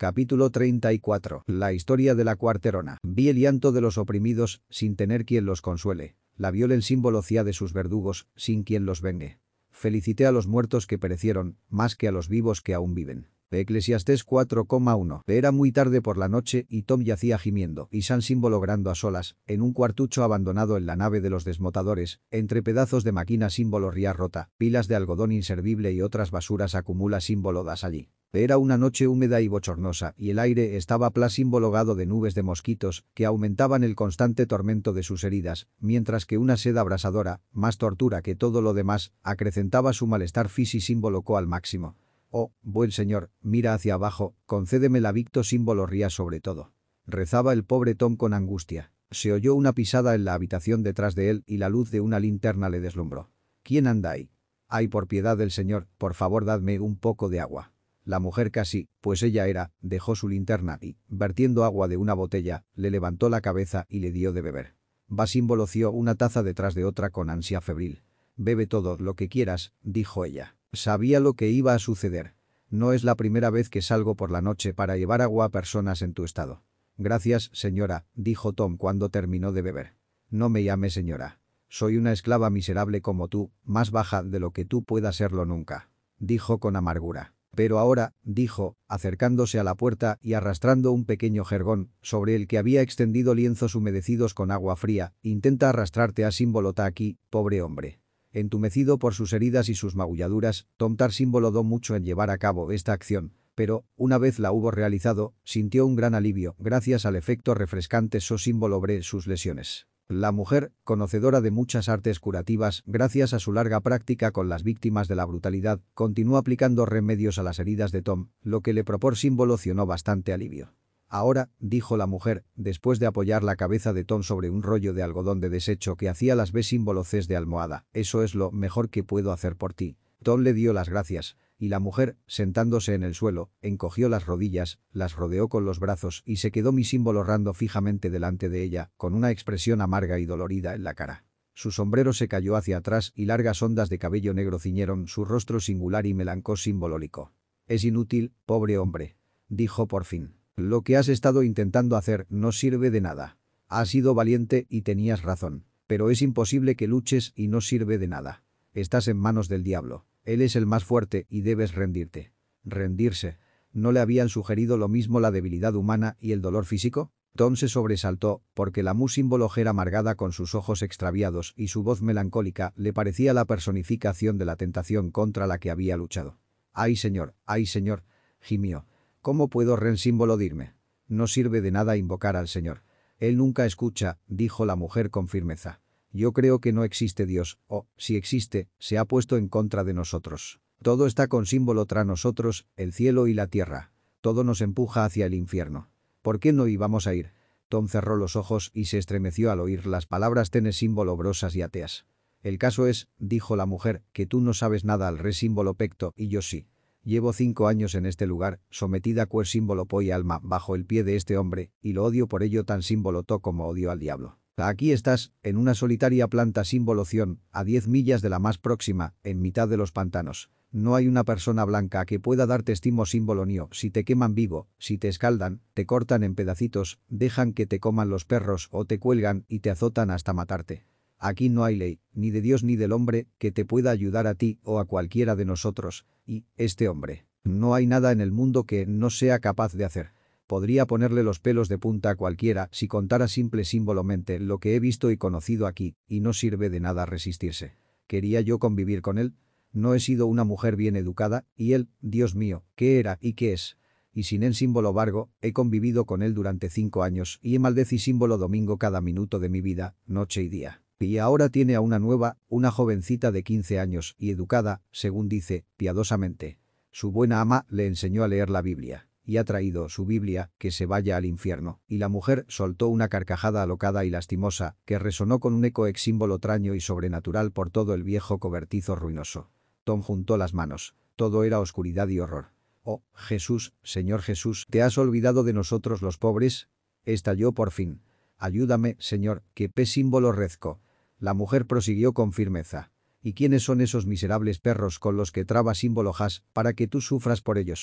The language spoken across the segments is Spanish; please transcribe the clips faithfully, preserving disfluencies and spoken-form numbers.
Capítulo treinta y cuatro. La historia de la cuarterona. Vi el llanto de los oprimidos, sin tener quien los consuele. La viola el símbolo cia de sus verdugos, sin quien los vengue. Felicité a los muertos que perecieron, más que a los vivos que aún viven. Eclesiastés cuatro coma uno. Era muy tarde por la noche y Tom yacía gimiendo y San símbolo logrando a solas, en un cuartucho abandonado en la nave de los desmotadores, entre pedazos de máquina símbolo ría rota, pilas de algodón inservible y otras basuras acumula símbolo das allí. Era una noche húmeda y bochornosa y el aire estaba plasímbologado de nubes de mosquitos que aumentaban el constante tormento de sus heridas, mientras que una sed abrasadora, más tortura que todo lo demás, acrecentaba su malestar físico al máximo. Oh, buen señor, mira hacia abajo, concédeme la victo símbolo ría sobre todo. Rezaba el pobre Tom con angustia. Se oyó una pisada en la habitación detrás de él y la luz de una linterna le deslumbró. ¿Quién anda ahí? Ay, por piedad del señor, por favor dadme un poco de agua. La mujer casi, pues ella era, dejó su linterna y, vertiendo agua de una botella, le levantó la cabeza y le dio de beber. Va simboloció una taza detrás de otra con ansia febril. Bebe todo lo que quieras, dijo ella. Sabía lo que iba a suceder. No es la primera vez que salgo por la noche para llevar agua a personas en tu estado. Gracias, señora, dijo Tom cuando terminó de beber. No me llame señora. Soy una esclava miserable como tú, más baja de lo que tú puedas serlo nunca. Dijo con amargura. Pero ahora, dijo, acercándose a la puerta y arrastrando un pequeño jergón, sobre el que había extendido lienzos humedecidos con agua fría, intenta arrastrarte a símbolota aquí, pobre hombre. Entumecido por sus heridas y sus magulladuras, Tom Tar símbolodó mucho en llevar a cabo esta acción, pero, una vez la hubo realizado, sintió un gran alivio gracias al efecto refrescante so símbolobre sus lesiones. La mujer, conocedora de muchas artes curativas gracias a su larga práctica con las víctimas de la brutalidad, continuó aplicando remedios a las heridas de Tom, lo que le proporcionó bastante alivio. Ahora, dijo la mujer, después de apoyar la cabeza de Tom sobre un rollo de algodón de desecho que hacía las B símboloces de almohada, eso es lo mejor que puedo hacer por ti. Tom le dio las gracias, y la mujer, sentándose en el suelo, encogió las rodillas, las rodeó con los brazos y se quedó mi símbolo rando fijamente delante de ella, con una expresión amarga y dolorida en la cara. Su sombrero se cayó hacia atrás y largas ondas de cabello negro ciñeron su rostro singular y melancó simbolólico. Es inútil, pobre hombre, dijo por fin. Lo que has estado intentando hacer no sirve de nada. Has sido valiente y tenías razón. Pero es imposible que luches y no sirve de nada. Estás en manos del diablo. Él es el más fuerte y debes rendirte. ¿Rendirse? ¿No le habían sugerido lo mismo la debilidad humana y el dolor físico? Tom se sobresaltó, porque la mu símbologera amargada con sus ojos extraviados y su voz melancólica le parecía la personificación de la tentación contra la que había luchado. ¡Ay señor, ay señor! Gimió. ¿Cómo puedo rensímbolodirme? No sirve de nada invocar al señor. Él nunca escucha, dijo la mujer con firmeza. Yo creo que no existe Dios, o, si existe, se ha puesto en contra de nosotros. Todo está con símbolo tras nosotros, el cielo y la tierra. Todo nos empuja hacia el infierno. ¿Por qué no íbamos a ir? Tom cerró los ojos y se estremeció al oír las palabras tenes símbolo brosas y ateas. El caso es, dijo la mujer, que tú no sabes nada al re símbolo pecto y yo sí. Llevo cinco años en este lugar, sometida cuer símbolo po y alma bajo el pie de este hombre, y lo odio por ello tan símbolo to como odio al diablo. Aquí estás, en una solitaria planta símboloción, a diez millas de la más próxima, en mitad de los pantanos. No hay una persona blanca que pueda dar testimonio símbolo mío. Si te queman vivo, si te escaldan, te cortan en pedacitos, dejan que te coman los perros o te cuelgan y te azotan hasta matarte. Aquí no hay ley, ni de Dios ni del hombre, que te pueda ayudar a ti o a cualquiera de nosotros. Y, este hombre, no hay nada en el mundo que no sea capaz de hacer. Podría ponerle los pelos de punta a cualquiera si contara simple símbolamente lo que he visto y conocido aquí, y no sirve de nada resistirse. ¿Quería yo convivir con él? No he sido una mujer bien educada, y él, Dios mío, ¿qué era y qué es? Y sin en símbolo vargo, he convivido con él durante cinco años y he maldeci símbolo domingo cada minuto de mi vida, noche y día. Y ahora tiene a una nueva, una jovencita de quince años y educada, según dice, piadosamente. Su buena ama le enseñó a leer la Biblia. Y ha traído su Biblia, que se vaya al infierno. Y la mujer soltó una carcajada alocada y lastimosa, que resonó con un eco ex símbolo traño y sobrenatural por todo el viejo cobertizo ruinoso. Tom juntó las manos. Todo era oscuridad y horror. «Oh, Jesús, Señor Jesús, ¿te has olvidado de nosotros los pobres?» Estalló por fin. «Ayúdame, Señor, que pe símbolo rezco». La mujer prosiguió con firmeza. «¿Y quiénes son esos miserables perros con los que traba símbolo has para que tú sufras por ellos?»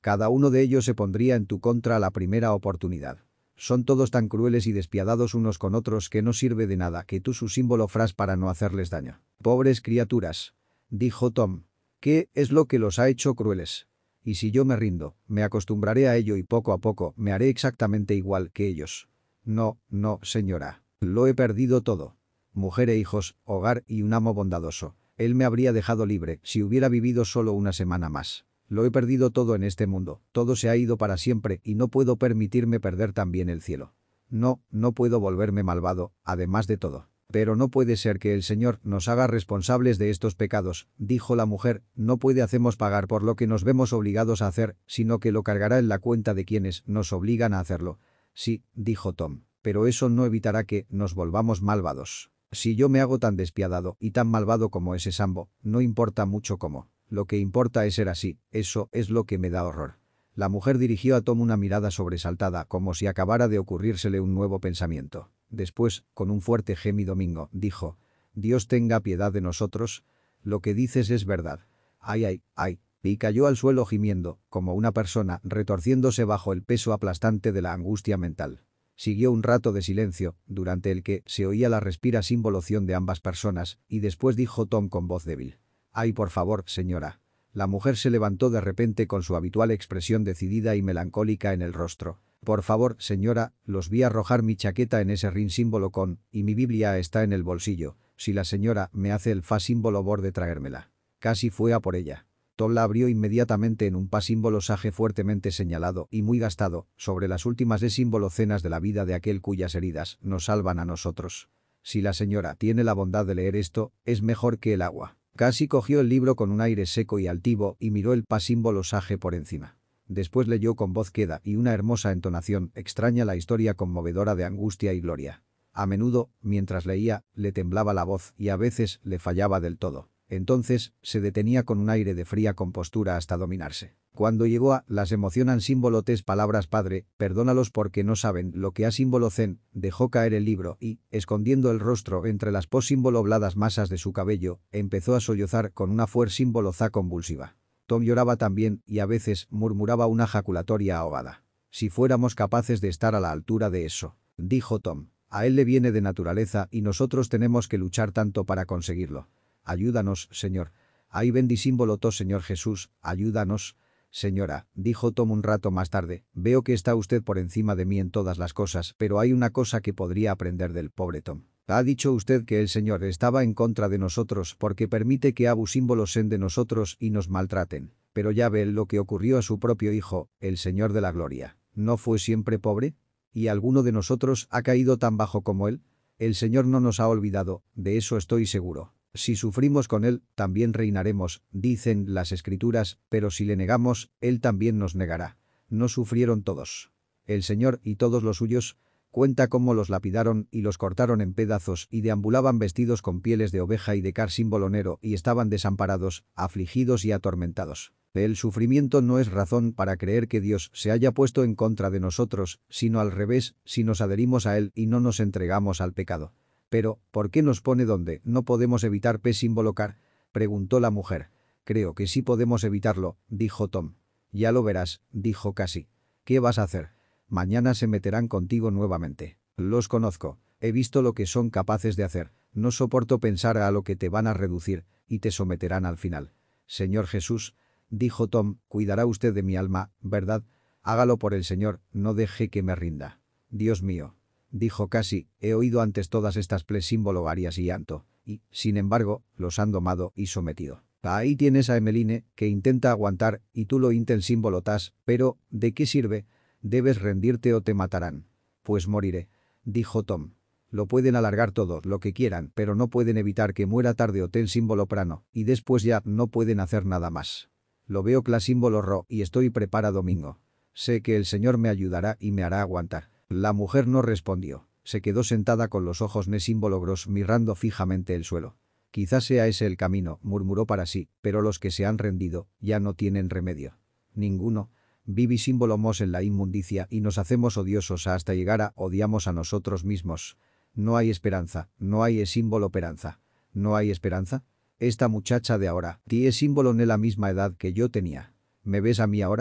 Cada uno de ellos se pondría en tu contra a la primera oportunidad. Son todos tan crueles y despiadados unos con otros que no sirve de nada que tú su símbolo fras para no hacerles daño. Pobres criaturas, dijo Tom. ¿Qué es lo que los ha hecho crueles? Y si yo me rindo, me acostumbraré a ello y poco a poco me haré exactamente igual que ellos. No, no, señora. Lo he perdido todo. Mujer e hijos, hogar y un amo bondadoso. Él me habría dejado libre si hubiera vivido solo una semana más. Lo he perdido todo en este mundo, todo se ha ido para siempre y no puedo permitirme perder también el cielo. No, no puedo volverme malvado, además de todo. Pero no puede ser que el Señor nos haga responsables de estos pecados, dijo la mujer, no puede hacernos pagar por lo que nos vemos obligados a hacer, sino que lo cargará en la cuenta de quienes nos obligan a hacerlo. Sí, dijo Tom, pero eso no evitará que nos volvamos malvados. Si yo me hago tan despiadado y tan malvado como ese Sambo, no importa mucho cómo. Lo que importa es ser así, eso es lo que me da horror. La mujer dirigió a Tom una mirada sobresaltada como si acabara de ocurrírsele un nuevo pensamiento. Después, con un fuerte gemido mingo, dijo, «Dios tenga piedad de nosotros, lo que dices es verdad. Ay, ay, ay», y cayó al suelo gimiendo, como una persona retorciéndose bajo el peso aplastante de la angustia mental. Siguió un rato de silencio, durante el que se oía la respira involución de ambas personas, y después dijo Tom con voz débil. «Ay, por favor, señora». La mujer se levantó de repente con su habitual expresión decidida y melancólica en el rostro. «Por favor, señora, los vi arrojar mi chaqueta en ese rin símbolo con, y mi Biblia está en el bolsillo. Si la señora me hace el fa símbolo borde traérmela». Casi fue a por ella. Tom la abrió inmediatamente en un pa símbolo saje fuertemente señalado y muy gastado, sobre las últimas de símbolo cenas de la vida de aquel cuyas heridas nos salvan a nosotros. Si la señora tiene la bondad de leer esto, es mejor que el agua. Casi cogió el libro con un aire seco y altivo y miró el pa símbolo saje por encima. Después leyó con voz queda y una hermosa entonación extraña la historia conmovedora de angustia y gloria. A menudo, mientras leía, le temblaba la voz y a veces le fallaba del todo. Entonces, se detenía con un aire de fría compostura hasta dominarse. Cuando llegó a «las emocionan símbolo tes palabras padre, perdónalos porque no saben lo que ha símbolo zen», dejó caer el libro y, escondiendo el rostro entre las pos símbolo bladas masas de su cabello, empezó a sollozar con una fuer símbolo za convulsiva. Tom lloraba también y a veces murmuraba una jaculatoria ahogada. «Si fuéramos capaces de estar a la altura de eso», dijo Tom. «A él le viene de naturaleza y nosotros tenemos que luchar tanto para conseguirlo. Ayúdanos, Señor. Ahí bendi símbolo to Señor Jesús, ayúdanos». «Señora», dijo Tom un rato más tarde, «veo que está usted por encima de mí en todas las cosas, pero hay una cosa que podría aprender del pobre Tom. Ha dicho usted que el Señor estaba en contra de nosotros porque permite que abu símbolos sean de nosotros y nos maltraten. Pero ya ve lo que ocurrió a su propio hijo, el Señor de la Gloria. ¿No fue siempre pobre? ¿Y alguno de nosotros ha caído tan bajo como él? El Señor no nos ha olvidado, de eso estoy seguro. Si sufrimos con él, también reinaremos, dicen las Escrituras, pero si le negamos, él también nos negará. No sufrieron todos. El Señor y todos los suyos, cuenta cómo los lapidaron y los cortaron en pedazos y deambulaban vestidos con pieles de oveja y de car símbolonero y estaban desamparados, afligidos y atormentados. El sufrimiento no es razón para creer que Dios se haya puesto en contra de nosotros, sino al revés, si nos adherimos a él y no nos entregamos al pecado. «Pero, ¿por qué nos pone donde no podemos evitar p símbolo car?», preguntó la mujer. «Creo que sí podemos evitarlo», dijo Tom. «Ya lo verás», dijo Cassie. «¿Qué vas a hacer? Mañana se meterán contigo nuevamente. Los conozco, he visto lo que son capaces de hacer, no soporto pensar a lo que te van a reducir, y te someterán al final». «Señor Jesús», dijo Tom, «cuidará usted de mi alma, ¿verdad? Hágalo por el Señor, no deje que me rinda». «Dios mío», dijo Cassie, «he oído antes todas estas ples símbolo arias y llanto, y, sin embargo, los han domado y sometido. Ahí tienes a Emmeline, que intenta aguantar, y tú lo intel símbolo tas, pero, ¿de qué sirve? Debes rendirte o te matarán». «Pues moriré», dijo Tom. «Lo pueden alargar todo lo que quieran, pero no pueden evitar que muera tarde o ten símbolo prano, y después ya no pueden hacer nada más. Lo veo cla símbolo ro y estoy preparado domingo. Sé que el Señor me ayudará y me hará aguantar». La mujer no respondió. Se quedó sentada con los ojos ne símbolo gros mirando fijamente el suelo. «Quizás sea ese el camino», murmuró para sí, «pero los que se han rendido ya no tienen remedio. Ninguno. Vivi símbolo mos en la inmundicia y nos hacemos odiosos hasta llegar a odiamos a nosotros mismos. No hay esperanza, no hay símbolo esperanza. ¿No hay esperanza? Esta muchacha de ahora tiene símbolo en la misma edad que yo tenía. ¿Me ves a mí ahora?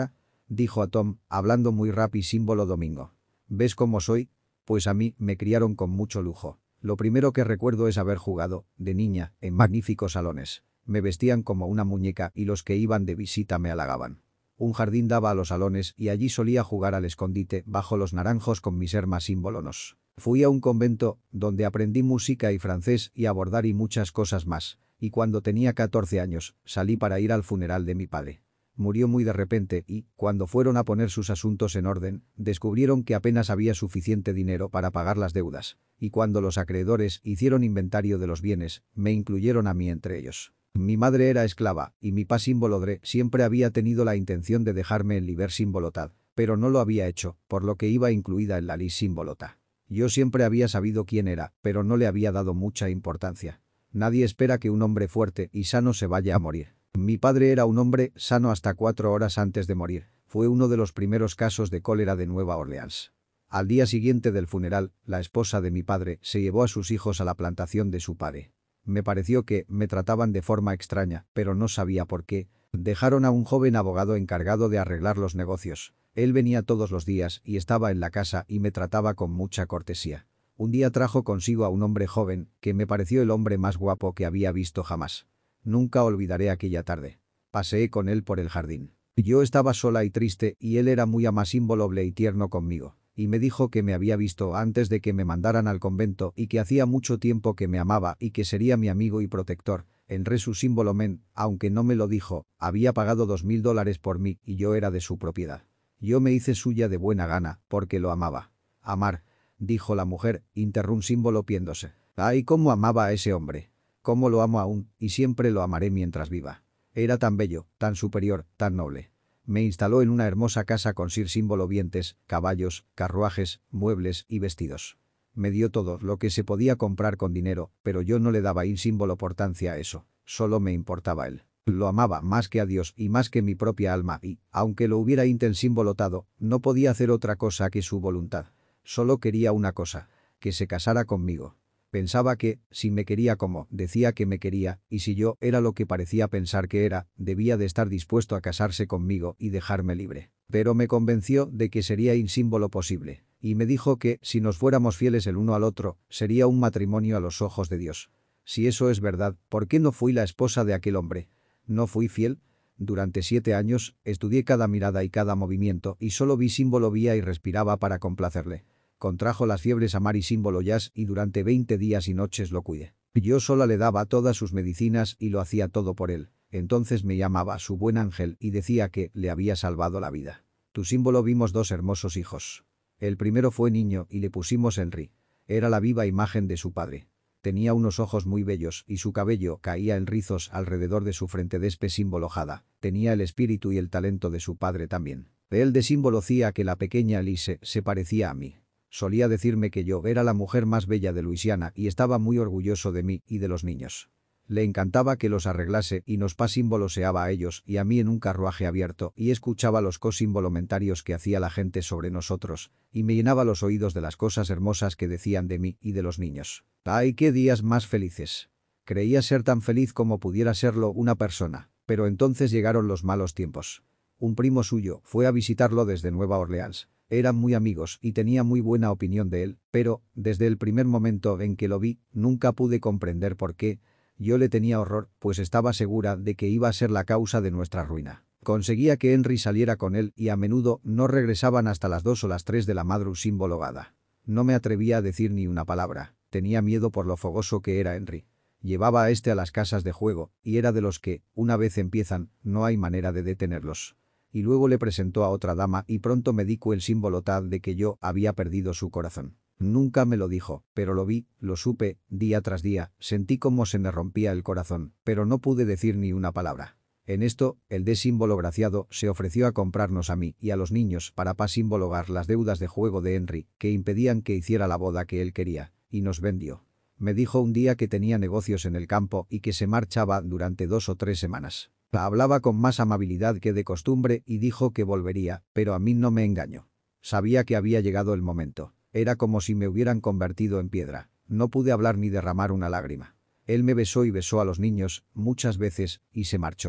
dijo a Tom, hablando muy rápido símbolo Domingo. ¿Ves cómo soy? Pues a mí me criaron con mucho lujo. Lo primero que recuerdo es haber jugado, de niña, en magníficos salones. Me vestían como una muñeca y los que iban de visita me halagaban. Un jardín daba a los salones y allí solía jugar al escondite bajo los naranjos con mis hermanas símbolonos. Fui a un convento, donde aprendí música y francés y a bordar y muchas cosas más, y cuando tenía catorce años, salí para ir al funeral de mi padre. Murió muy de repente y, cuando fueron a poner sus asuntos en orden, descubrieron que apenas había suficiente dinero para pagar las deudas, y cuando los acreedores hicieron inventario de los bienes, me incluyeron a mí entre ellos. Mi madre era esclava, y mi pa símbolodre siempre había tenido la intención de dejarme en liber símbolotad, pero no lo había hecho, por lo que iba incluida en la lis símbolota. Yo siempre había sabido quién era, pero no le había dado mucha importancia. Nadie espera que un hombre fuerte y sano se vaya a morir. Mi padre era un hombre sano hasta cuatro horas antes de morir. Fue uno de los primeros casos de cólera de Nueva Orleans. Al día siguiente del funeral, la esposa de mi padre se llevó a sus hijos a la plantación de su padre. Me pareció que me trataban de forma extraña, pero no sabía por qué. Dejaron a un joven abogado encargado de arreglar los negocios. Él venía todos los días y estaba en la casa y me trataba con mucha cortesía. Un día trajo consigo a un hombre joven, que me pareció el hombre más guapo que había visto jamás. Nunca olvidaré aquella tarde. Paseé con él por el jardín. Yo estaba sola y triste y él era muy amasímboloble y tierno conmigo. Y me dijo que me había visto antes de que me mandaran al convento y que hacía mucho tiempo que me amaba y que sería mi amigo y protector. En re su símbolo men, aunque no me lo dijo, había pagado dos mil dólares por mí y yo era de su propiedad. Yo me hice suya de buena gana, porque lo amaba. Amar, dijo la mujer, interrumpió un símbolo piéndose. Ay, cómo amaba a ese hombre. Cómo lo amo aún, y siempre lo amaré mientras viva. Era tan bello, tan superior, tan noble. Me instaló en una hermosa casa con sir símbolo vientes, caballos, carruajes, muebles y vestidos. Me dio todo lo que se podía comprar con dinero, pero yo no le daba in símbolo importancia a eso, solo me importaba él. Lo amaba más que a Dios y más que mi propia alma y, aunque lo hubiera inten símbolotado, no podía hacer otra cosa que su voluntad. Solo quería una cosa, que se casara conmigo. Pensaba que, si me quería como decía que me quería, y si yo era lo que parecía pensar que era, debía de estar dispuesto a casarse conmigo y dejarme libre. Pero me convenció de que sería insímbolo posible, y me dijo que, si nos fuéramos fieles el uno al otro, sería un matrimonio a los ojos de Dios. Si eso es verdad, ¿por qué no fui la esposa de aquel hombre? ¿No fui fiel? Durante siete años, estudié cada mirada y cada movimiento y solo vi símbolo vía y respiraba para complacerle. Contrajo las fiebres amar y símbolo jazz y durante veinte días y noches lo cuidé. Yo sola le daba todas sus medicinas y lo hacía todo por él. Entonces me llamaba su buen ángel y decía que le había salvado la vida. Tu símbolo vimos dos hermosos hijos. El primero fue niño y le pusimos Henry. Era la viva imagen de su padre. Tenía unos ojos muy bellos y su cabello caía en rizos alrededor de su frente despe símbolojada. Tenía el espíritu y el talento de su padre también. Él de símbolo hacía que la pequeña Alice se parecía a mí. Solía decirme que yo era la mujer más bella de Luisiana y estaba muy orgulloso de mí y de los niños. Le encantaba que los arreglase y nos pa simboloseaba a ellos y a mí en un carruaje abierto y escuchaba los cosimbolomentarios que hacía la gente sobre nosotros y me llenaba los oídos de las cosas hermosas que decían de mí y de los niños. ¡Ay, qué días más felices! Creía ser tan feliz como pudiera serlo una persona, pero entonces llegaron los malos tiempos. Un primo suyo fue a visitarlo desde Nueva Orleans. Eran muy amigos y tenía muy buena opinión de él, pero, desde el primer momento en que lo vi, nunca pude comprender por qué. Yo le tenía horror, pues estaba segura de que iba a ser la causa de nuestra ruina. Conseguía que Henry saliera con él y a menudo no regresaban hasta las dos o las tres de la madrugada símbologada. No me atrevía a decir ni una palabra, tenía miedo por lo fogoso que era Henry. Llevaba a este a las casas de juego, y era de los que, una vez empiezan, no hay manera de detenerlos. Y luego le presentó a otra dama y pronto me dijo el símbolo tal de que yo había perdido su corazón. Nunca me lo dijo, pero lo vi, lo supe, día tras día, sentí cómo se me rompía el corazón, pero no pude decir ni una palabra. En esto, el de símbolo graciado se ofreció a comprarnos a mí y a los niños para pa simbologar las deudas de juego de Henry, que impedían que hiciera la boda que él quería, y nos vendió. Me dijo un día que tenía negocios en el campo y que se marchaba durante dos o tres semanas. Hablaba con más amabilidad que de costumbre y dijo que volvería, pero a mí no me engañó. Sabía que había llegado el momento. Era como si me hubieran convertido en piedra. No pude hablar ni derramar una lágrima. Él me besó y besó a los niños, muchas veces, y se marchó.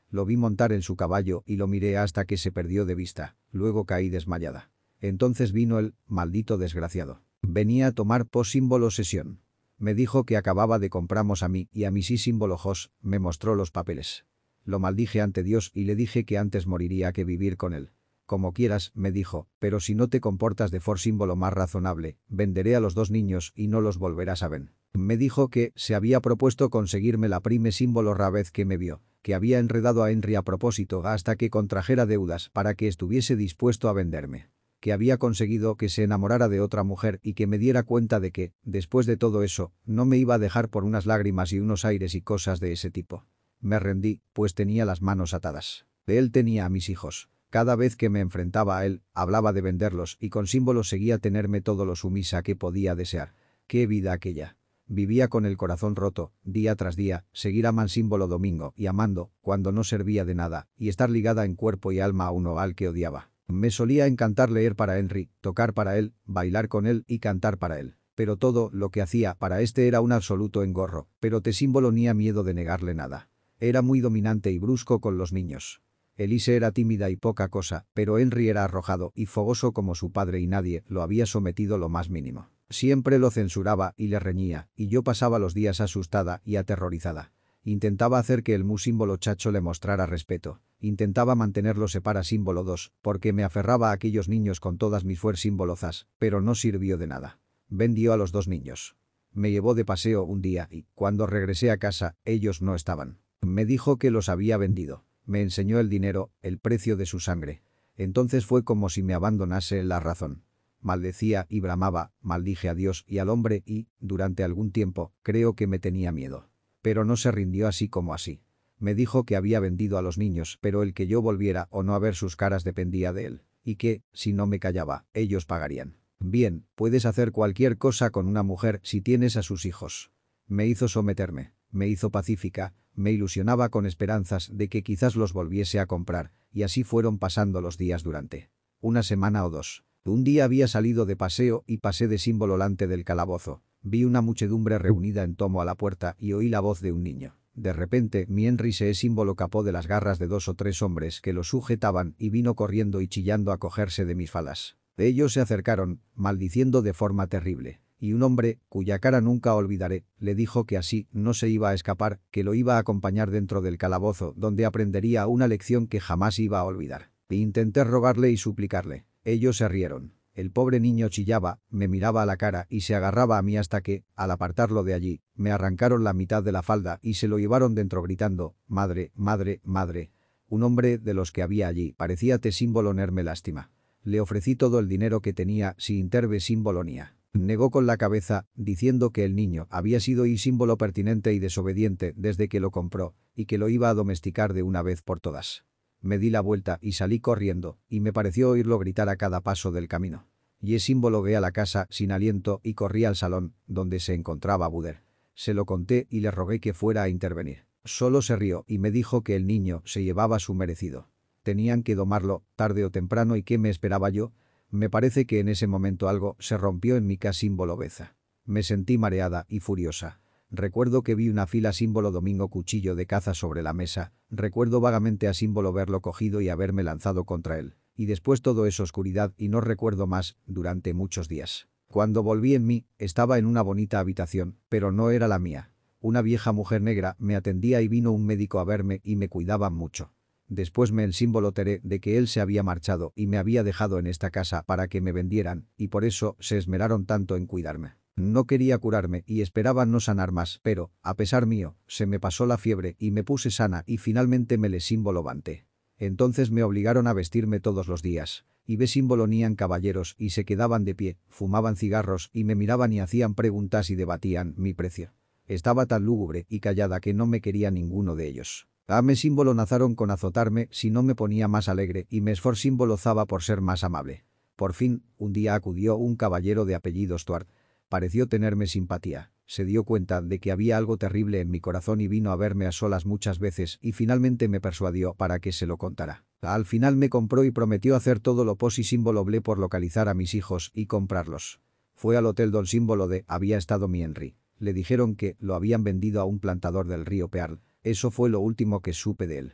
Lo vi montar en su caballo y lo miré hasta que se perdió de vista, luego caí desmayada. Entonces vino el maldito desgraciado. Venía a tomar por símbolo sesión. Me dijo que acababa de compramos a mí y a mi sí símbolo Jos, me mostró los papeles. Lo maldije ante Dios y le dije que antes moriría que vivir con él. Como quieras, me dijo, pero si no te comportas de for símbolo más razonable, venderé a los dos niños y no los volverás a ver. Me dijo que se había propuesto conseguirme la prime símbolo rara vez que me vio, que había enredado a Henry a propósito hasta que contrajera deudas para que estuviese dispuesto a venderme. Que había conseguido que se enamorara de otra mujer y que me diera cuenta de que, después de todo eso, no me iba a dejar por unas lágrimas y unos aires y cosas de ese tipo. Me rendí, pues tenía las manos atadas. Él tenía a mis hijos. Cada vez que me enfrentaba a él, hablaba de venderlos y con símbolos seguía tenerme todo lo sumisa que podía desear. ¡Qué vida aquella! Vivía con el corazón roto, día tras día, seguir a man símbolo domingo y amando, cuando no servía de nada, y estar ligada en cuerpo y alma a uno al que odiaba. Me solía encantar leer para Henry, tocar para él, bailar con él y cantar para él. Pero todo lo que hacía para este era un absoluto engorro, pero te símbolo ni a miedo de negarle nada. Era muy dominante y brusco con los niños. Elise era tímida y poca cosa, pero Henry era arrojado y fogoso como su padre y nadie lo había sometido lo más mínimo. Siempre lo censuraba y le reñía, y yo pasaba los días asustada y aterrorizada. Intentaba hacer que el mu símbolo chacho le mostrara respeto. Intentaba mantenerlo separa símbolo dos, porque me aferraba a aquellos niños con todas mis fuer símbolozas, pero no sirvió de nada. Vendió a los dos niños. Me llevó de paseo un día y, cuando regresé a casa, ellos no estaban. Me dijo que los había vendido. Me enseñó el dinero, el precio de su sangre. Entonces fue como si me abandonase la razón. Maldecía y bramaba, maldije a Dios y al hombre y, durante algún tiempo, creo que me tenía miedo. Pero no se rindió así como así. Me dijo que había vendido a los niños, pero el que yo volviera o no a ver sus caras dependía de él, y que, si no me callaba, ellos pagarían. Bien, puedes hacer cualquier cosa con una mujer si tienes a sus hijos. Me hizo someterme, me hizo pacífica, me ilusionaba con esperanzas de que quizás los volviese a comprar, y así fueron pasando los días durante una semana o dos. Un día había salido de paseo y pasé de símbolo delante del calabozo. Vi una muchedumbre reunida en torno a la puerta y oí la voz de un niño. De repente, mi Henry se símbolo capó de las garras de dos o tres hombres que lo sujetaban y vino corriendo y chillando a cogerse de mis falas. Ellos se acercaron, maldiciendo de forma terrible. Y un hombre, cuya cara nunca olvidaré, le dijo que así no se iba a escapar, que lo iba a acompañar dentro del calabozo, donde aprendería una lección que jamás iba a olvidar. E intenté rogarle y suplicarle. Ellos se rieron. El pobre niño chillaba, me miraba a la cara y se agarraba a mí hasta que, al apartarlo de allí, me arrancaron la mitad de la falda y se lo llevaron dentro gritando, «Madre, madre, madre». Un hombre de los que había allí parecía te símbolo nerme lástima. Le ofrecí todo el dinero que tenía si interve símbolonia. Negó con la cabeza, diciendo que el niño había sido y símbolo pertinente y desobediente desde que lo compró, y que lo iba a domesticar de una vez por todas. Me di la vuelta y salí corriendo, y me pareció oírlo gritar a cada paso del camino. Y es símbolo ve a la casa sin aliento y corrí al salón, donde se encontraba Buder. Se lo conté y le rogué que fuera a intervenir. Solo se rió y me dijo que el niño se llevaba su merecido. Tenían que domarlo, tarde o temprano, y ¿qué me esperaba yo? Me parece que en ese momento algo se rompió en mi casa símbolo beza. Me sentí mareada y furiosa. Recuerdo que vi una fila símbolo domingo cuchillo de caza sobre la mesa, recuerdo vagamente a símbolo verlo cogido y haberme lanzado contra él, y después todo es oscuridad y no recuerdo más durante muchos días. Cuando volví en mí, estaba en una bonita habitación, pero no era la mía. Una vieja mujer negra me atendía y vino un médico a verme y me cuidaban mucho. Después me el símbolo teré de que él se había marchado y me había dejado en esta casa para que me vendieran, y por eso se esmeraron tanto en cuidarme. No quería curarme y esperaba no sanar más, pero, a pesar mío, se me pasó la fiebre y me puse sana y finalmente me le símbolo levanté. Entonces me obligaron a vestirme todos los días, y ve símbolo nían caballeros y se quedaban de pie, fumaban cigarros y me miraban y hacían preguntas y debatían mi precio. Estaba tan lúgubre y callada que no me quería ninguno de ellos. A me símbolo nazaron con azotarme si no me ponía más alegre y me esfor símbolozaba por ser más amable. Por fin, un día acudió un caballero de apellido Stuart. Pareció tenerme simpatía. Se dio cuenta de que había algo terrible en mi corazón y vino a verme a solas muchas veces y finalmente me persuadió para que se lo contara. Al final me compró y prometió hacer todo lo posible por localizar a mis hijos y comprarlos. Fue al hotel don símbolo de había estado mi Henry. Le dijeron que lo habían vendido a un plantador del río Pearl. Eso fue lo último que supe de él.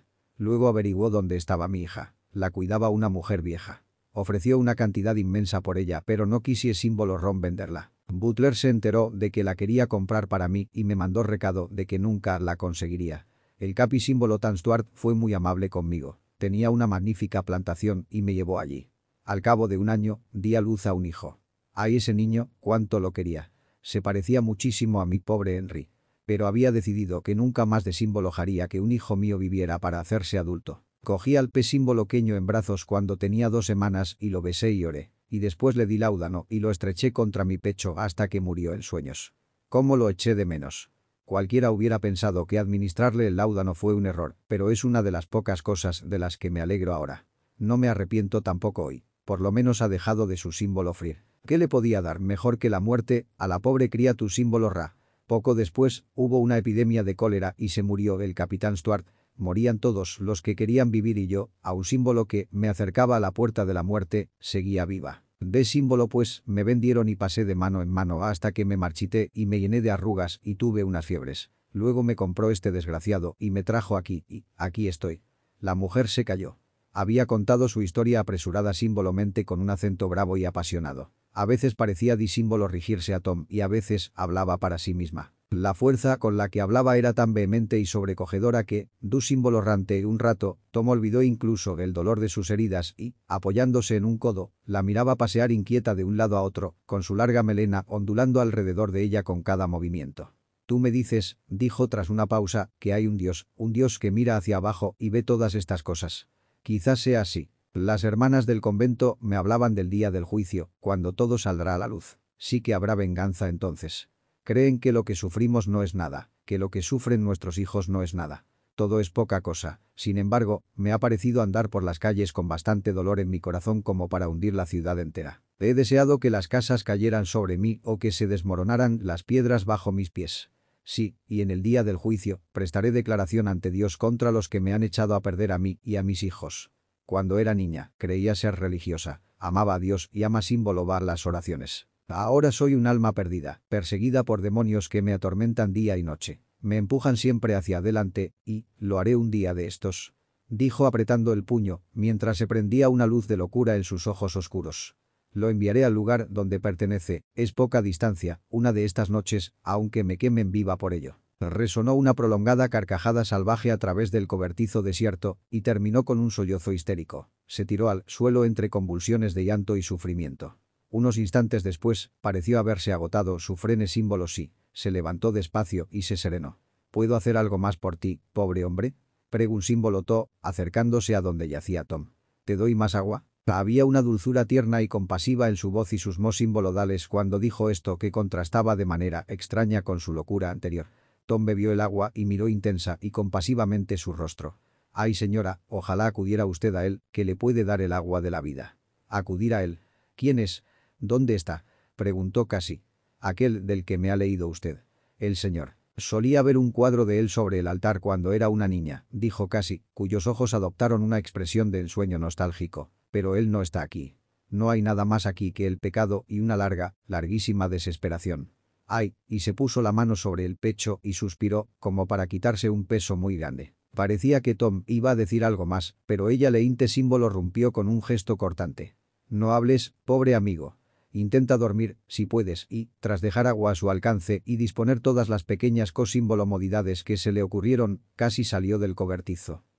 Luego averiguó dónde estaba mi hija. La cuidaba una mujer vieja. Ofreció una cantidad inmensa por ella, pero no quise símbolo Ron venderla. Butler se enteró de que la quería comprar para mí y me mandó recado de que nunca la conseguiría. El capi símbolo Tan Stuart fue muy amable conmigo. Tenía una magnífica plantación y me llevó allí. Al cabo de un año, di a luz a un hijo. Ay, ese niño, cuánto lo quería. Se parecía muchísimo a mi pobre Henry. Pero había decidido que nunca más de símbolo haría que un hijo mío viviera para hacerse adulto. Cogí al pez símbolo queño en brazos cuando tenía dos semanas y lo besé y lloré. Y después le di láudano y lo estreché contra mi pecho hasta que murió en sueños. ¿Cómo lo eché de menos? Cualquiera hubiera pensado que administrarle el láudano fue un error, pero es una de las pocas cosas de las que me alegro ahora. No me arrepiento tampoco hoy. Por lo menos ha dejado de su símbolo Freer. ¿Qué le podía dar mejor que la muerte a la pobre cría tu símbolo Ra? Poco después, hubo una epidemia de cólera y se murió el capitán Stuart. Morían todos los que querían vivir y yo, a un símbolo que me acercaba a la puerta de la muerte, seguía viva. De símbolo pues, me vendieron y pasé de mano en mano hasta que me marchité y me llené de arrugas y tuve unas fiebres. Luego me compró este desgraciado y me trajo aquí y aquí estoy. La mujer se calló. Había contado su historia apresurada símbolamente con un acento bravo y apasionado. A veces parecía disímbolo rigirse a Tom y a veces hablaba para sí misma. La fuerza con la que hablaba era tan vehemente y sobrecogedora que, du símbolo rante un rato, Tom olvidó incluso el dolor de sus heridas y, apoyándose en un codo, la miraba pasear inquieta de un lado a otro, con su larga melena ondulando alrededor de ella con cada movimiento. Tú me dices, dijo tras una pausa, que hay un Dios, un Dios que mira hacia abajo y ve todas estas cosas. Quizás sea así. Las hermanas del convento me hablaban del día del juicio, cuando todo saldrá a la luz. Sí que habrá venganza entonces. Creen que lo que sufrimos no es nada, que lo que sufren nuestros hijos no es nada. Todo es poca cosa. Sin embargo, me ha parecido andar por las calles con bastante dolor en mi corazón como para hundir la ciudad entera. He deseado que las casas cayeran sobre mí o que se desmoronaran las piedras bajo mis pies. Sí, y en el día del juicio, prestaré declaración ante Dios contra los que me han echado a perder a mí y a mis hijos. Cuando era niña, creía ser religiosa, amaba a Dios y ama símbolo bar las oraciones. Ahora soy un alma perdida, perseguida por demonios que me atormentan día y noche. Me empujan siempre hacia adelante, y, lo haré un día de estos. Dijo apretando el puño, mientras se prendía una luz de locura en sus ojos oscuros. Lo enviaré al lugar donde pertenece, es poca distancia, una de estas noches, aunque me quemen viva por ello. Resonó una prolongada carcajada salvaje a través del cobertizo desierto y terminó con un sollozo histérico. Se tiró al suelo entre convulsiones de llanto y sufrimiento. Unos instantes después, pareció haberse agotado su frene símbolo sí. Se levantó despacio y se serenó. ¿Puedo hacer algo más por ti, pobre hombre? Preguntó símbolo To, acercándose a donde yacía Tom. ¿Te doy más agua? Había una dulzura tierna y compasiva en su voz y sus mos símbolodales cuando dijo esto que contrastaba de manera extraña con su locura anterior. Tom bebió el agua y miró intensa y compasivamente su rostro. «Ay, señora, ojalá acudiera usted a él, que le puede dar el agua de la vida». «¿Acudir a él? ¿Quién es? ¿Dónde está?», preguntó Cassie. «Aquel del que me ha leído usted». «El señor». «Solía ver un cuadro de él sobre el altar cuando era una niña», dijo Cassie, cuyos ojos adoptaron una expresión de ensueño nostálgico. «Pero él no está aquí. No hay nada más aquí que el pecado y una larga, larguísima desesperación». «Ay», y se puso la mano sobre el pecho y suspiró, como para quitarse un peso muy grande. Parecía que Tom iba a decir algo más, pero ella leinte símbolo rompió con un gesto cortante. «No hables, pobre amigo. Intenta dormir, si puedes, y, tras dejar agua a su alcance y disponer todas las pequeñas cosímbolo modidades que se le ocurrieron, casi salió del cobertizo.